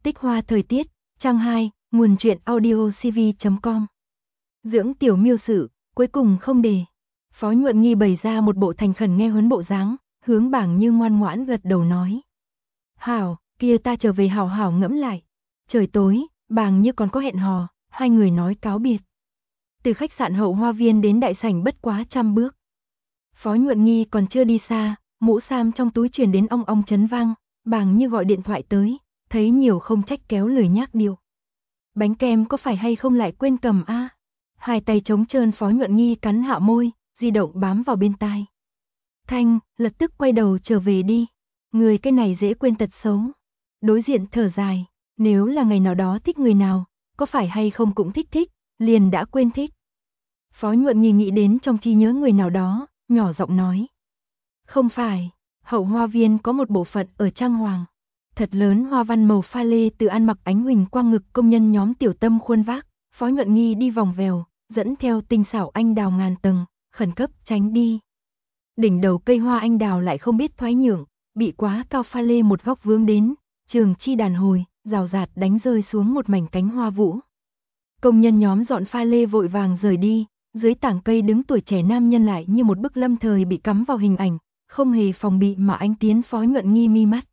Tích hoa thời tiết, trang 2, nguồn truyện audio cv.com. Dưỡng tiểu miêu sự, cuối cùng không đề. Phó Nhuận Nghi bày ra một bộ thành khẩn nghe huấn bộ dáng, hướng Bàng Như ngoan ngoãn gật đầu nói. Hảo, kia ta trở về hảo hảo ngẫm lại. Trời tối, Bàng Như còn có hẹn hò, hai người nói cáo biệt. Từ khách sạn Hậu Hoa Viên đến đại sảnh bất quá 100 bước. Phó Nhuận Nghi còn chưa đi xa, mũ sam trong túi truyền đến ong ong chấn vang, Bàng Như gọi điện thoại tới, thấy nhiều không trách kéo lời nhác điều. Bánh kem có phải hay không lại quên cầm a? Hai tay trống trơn Phó Nhuận Nghi cắn hạ môi, di động bám vào bên tai. Thanh, lập tức quay đầu trở về đi. Người cái này dễ quên tật xấu. Đối diện thở dài, nếu là ngày nào đó thích người nào, có phải hay không cũng thích, liền đã quên thích. Phó Nhuận Nghi nghĩ đến trong trí nhớ người nào đó, nhỏ giọng nói. Không phải, Hậu Hoa Viên có một bộ phận ở trang hoàng. Thật lớn hoa văn màu pha lê từ ăn mặc ánh huỳnh quang ngực công nhân nhóm tiểu tâm khuôn vác, Phó Nhuận Nghi đi vòng vèo, dẫn theo tinh xảo anh đào ngàn tầng, khẩn cấp tránh đi. Đỉnh đầu cây hoa anh đào lại không biết thoái nhượng, bị quá cao pha lê một góc vướng đến, trường chi đàn hồi, rào rạt đánh rơi xuống một mảnh cánh hoa vũ. Công nhân nhóm dọn pha lê vội vàng rời đi, dưới tảng cây đứng tuổi trẻ nam nhân lại như một bức lâm thời bị cắm vào hình ảnh, không hề phòng bị mà anh tiến Phó Nhuận Nghi mi mắt.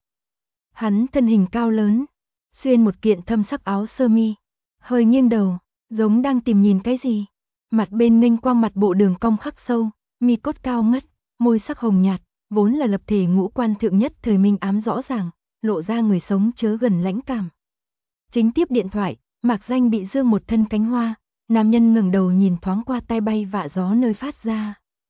Hắn thân hình cao lớn, xuyên một kiện thâm sắc áo sơ mi, hơi nghiêng đầu, giống đang tìm nhìn cái gì. Mặt bên nghênh quang mặt bộ đường cong khắc sâu, mi cốt cao ngất, môi sắc hồng nhạt, vốn là lập thể ngũ quan thượng nhất thời minh ám rõ ràng, lộ ra người sống chớ gần lãnh cảm. Chính tiếp điện thoại, Mạc Danh bị dương một thân cánh hoa, nam nhân ngẩng đầu nhìn thoáng qua tai bay vạ gió nơi phát ra.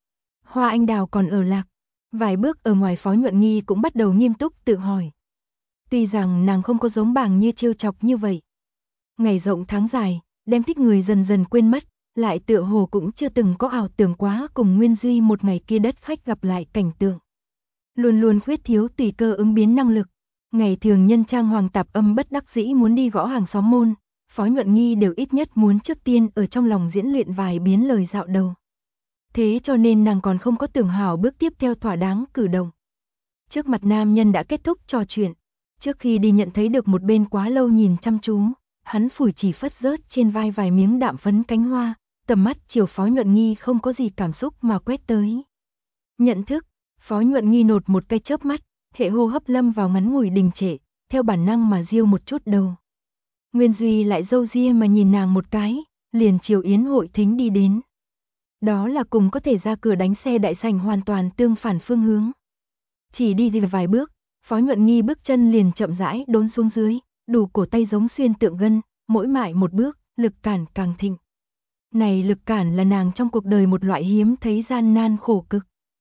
Hoa anh đào còn ở lạc, vài bước ở ngoài Phó Nhuận Nghi cũng bắt đầu nghiêm túc tự hỏi. Tuy rằng nàng không có giống Bàng Như trêu chọc như vậy. Ngày rộng tháng dài, đem thích người dần dần quên mất, lại tựa hồ cũng chưa từng có ảo tưởng quá cùng Nguyên Duy một ngày kia đất khách gặp lại cảnh tượng. Luôn luôn khuyết thiếu tùy cơ ứng biến năng lực. Ngày thường nhân trang hoàng tạp âm bất đắc dĩ muốn đi gõ hàng xóm môn, Phó Nhuận Nghi đều ít nhất muốn trước tiên ở trong lòng diễn luyện vài biến lời dạo đầu. Thế cho nên nàng còn không có tưởng hảo bước tiếp theo thỏa đáng cử động. Trước mặt nam nhân đã kết thúc trò chuyện. Trước khi đi nhận thấy được một bên quá lâu nhìn chăm chú, hắn phủi chỉ phất rớt trên vai vài miếng đạm phấn cánh hoa, tầm mắt chiều Phó Nhuận Nghi không có gì cảm xúc mà quét tới. Nhận thức, Phó Nhuận Nghi nột một cái chớp mắt, hệ hô hấp lâm vào ngắn ngủi đình trệ, theo bản năng mà riêu một chút đầu. Nguyên Duy lại râu ria mà nhìn nàng một cái, liền chiều yến hội thính đi đến. Đó là cùng có thể ra cửa đánh xe đại sảnh hoàn toàn tương phản phương hướng. Chỉ đi vài bước, Phó Nhuận Nghi bước chân liền chậm rãi đốn xuống dưới, đủ cổ tay giống xuyên tượng gân, mỗi mại một bước, lực cản càng thịnh. Này lực cản là nàng trong cuộc đời một loại hiếm thấy gian nan khổ cực.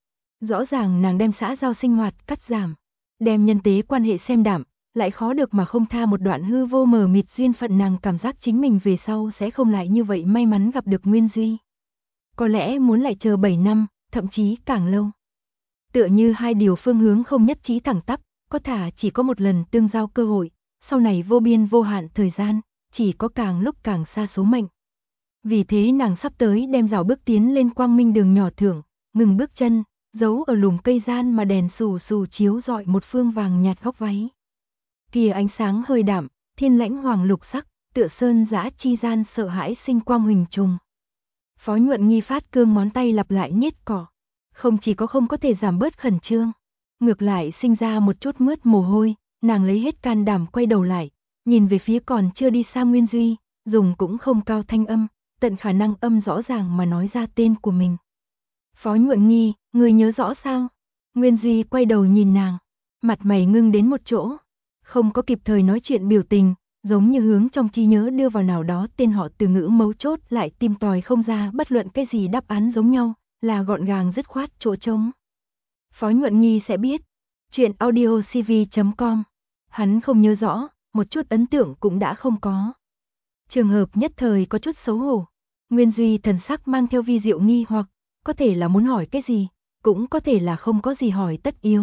Rõ ràng nàng đem xã giao sinh hoạt cắt giảm, đem nhân tế quan hệ xem đạm, lại khó được mà không tha một đoạn hư vô mờ mịt duyên phận. Nàng cảm giác chính mình về sau sẽ không lại như vậy may mắn gặp được Nguyên Duy. Có lẽ muốn lại chờ 7 năm, thậm chí càng lâu. Tựa như hai điều phương hướng không nhất trí thẳng tắp, có thả chỉ có một lần tương giao cơ hội, sau này vô biên vô hạn thời gian, chỉ có càng lúc càng xa số mệnh. Vì thế nàng sắp tới đem rào bước tiến lên quang minh đường nhỏ thưởng, ngừng bước chân, giấu ở lùm cây gian mà đèn xù xù chiếu rọi một phương vàng nhạt góc váy. Kìa ánh sáng hơi đạm, thiên lãnh hoàng lục sắc, tựa sơn dã chi gian sợ hãi sinh quang huỳnh trùng. Phó Nhuận Nghi phát cương ngón tay lặp lại nhét cỏ, không chỉ có không có thể giảm bớt khẩn trương, ngược lại sinh ra một chút mướt mồ hôi, nàng lấy hết can đảm quay đầu lại, nhìn về phía còn chưa đi xa Nguyên Duy, dùng cũng không cao thanh âm, tận khả năng âm rõ ràng mà nói ra tên của mình. Phó Nhuận Nghi, người nhớ rõ sao? Nguyên Duy quay đầu nhìn nàng, mặt mày ngưng đến một chỗ, không có kịp thời nói chuyện biểu tình, giống như hướng trong trí nhớ đưa vào nào đó tên họ từ ngữ mấu chốt lại tìm tòi không ra bất luận cái gì đáp án giống nhau, là gọn gàng dứt khoát chỗ trống. Phó Nhuận Nghi sẽ biết. Chuyện audio cv.com. Hắn không nhớ rõ, một chút ấn tượng cũng đã không có. Trường hợp nhất thời có chút xấu hổ. Nguyên Duy thần sắc mang theo vi diệu nghi hoặc, có thể là muốn hỏi cái gì, cũng có thể là không có gì hỏi tất yếu.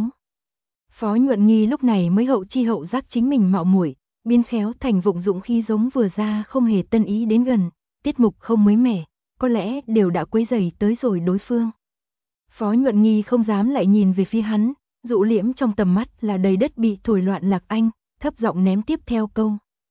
Phó Nhuận Nghi lúc này mới hậu chi hậu giác chính mình mạo muội, biến khéo thành vụng dụng khi giống vừa ra không hề tân ý đến gần, tiết mục không mới mẻ, có lẽ đều đã quấy rầy tới rồi đối phương. Phó Nhuận Nghi không dám lại nhìn về phía hắn, dụ liễm trong tầm mắt là đầy đất bị thổi loạn lạc anh, thấp giọng ném tiếp theo câu,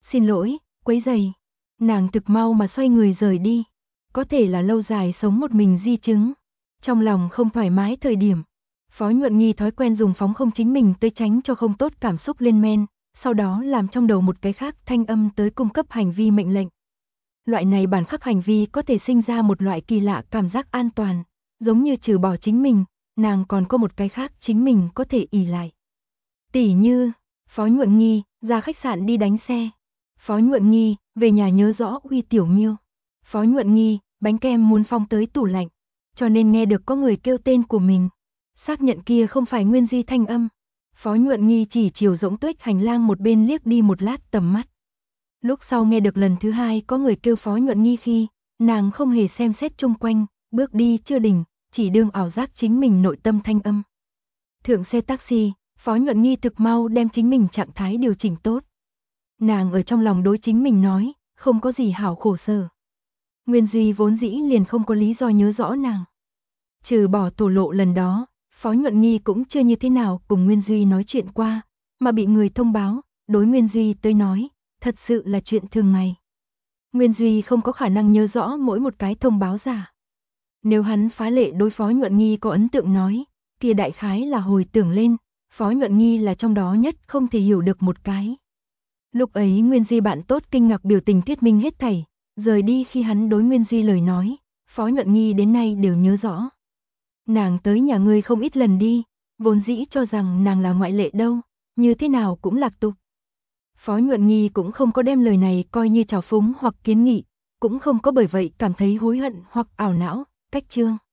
Xin lỗi, quấy rầy. Nàng thực mau mà xoay người rời đi. Có thể là lâu dài sống một mình di chứng. Trong lòng không thoải mái thời điểm. Phó Nhuận Nghi thói quen dùng phóng không chính mình tới tránh cho không tốt cảm xúc lên men, sau đó làm trong đầu một cái khác thanh âm tới cung cấp hành vi mệnh lệnh. Loại này bản khắc hành vi có thể sinh ra một loại kỳ lạ cảm giác an toàn, giống như trừ bỏ chính mình, nàng còn có một cái khác chính mình có thể ỷ lại. Tỉ như, Phó Nhuận Nghi, ra khách sạn đi đánh xe. Phó Nhuận Nghi, về nhà nhớ rõ uy Tiểu Miêu. Phó Nhuận Nghi, bánh kem muốn phong tới tủ lạnh, cho nên nghe được có người kêu tên của mình. Xác nhận kia không phải Nguyên Duy thanh âm. Phó Nhuận Nghi chỉ chiều rỗng tuếch hành lang một bên liếc đi một lát tầm mắt. Lúc sau nghe được lần thứ hai có người kêu Phó Nhuận Nghi khi, nàng không hề xem xét chung quanh, bước đi chưa đỉnh, chỉ đương ảo giác chính mình nội tâm thanh âm. Thượng xe taxi, Phó Nhuận Nghi thực mau đem chính mình trạng thái điều chỉnh tốt. Nàng ở trong lòng đối chính mình nói, không có gì hảo khổ sở. Nguyên Duy vốn dĩ liền không có lý do nhớ rõ nàng. Trừ bỏ thổ lộ lần đó, Phó Nhuận Nghi cũng chưa như thế nào cùng Nguyên Duy nói chuyện qua, mà bị người thông báo, đối Nguyên Duy tới nói, thật sự là chuyện thường ngày. Nguyên Duy không có khả năng nhớ rõ mỗi một cái thông báo giả. Nếu hắn phá lệ đối Phó Nhuận Nghi có ấn tượng nói, kia đại khái là hồi tưởng lên, Phó Nhuận Nghi là trong đó nhất không thể hiểu được một cái. Lúc ấy Nguyên Duy bạn tốt kinh ngạc biểu tình thuyết minh hết thảy, rời đi khi hắn đối Nguyên Duy lời nói, Phó Nhuận Nghi đến nay đều nhớ rõ. Nàng tới nhà ngươi không ít lần đi, vốn dĩ cho rằng nàng là ngoại lệ đâu, như thế nào cũng lạc tục. Phó Nhuận Nghi cũng không có đem lời này coi như trào phúng hoặc kiến nghị, cũng không có bởi vậy cảm thấy hối hận hoặc ảo não, cách chương.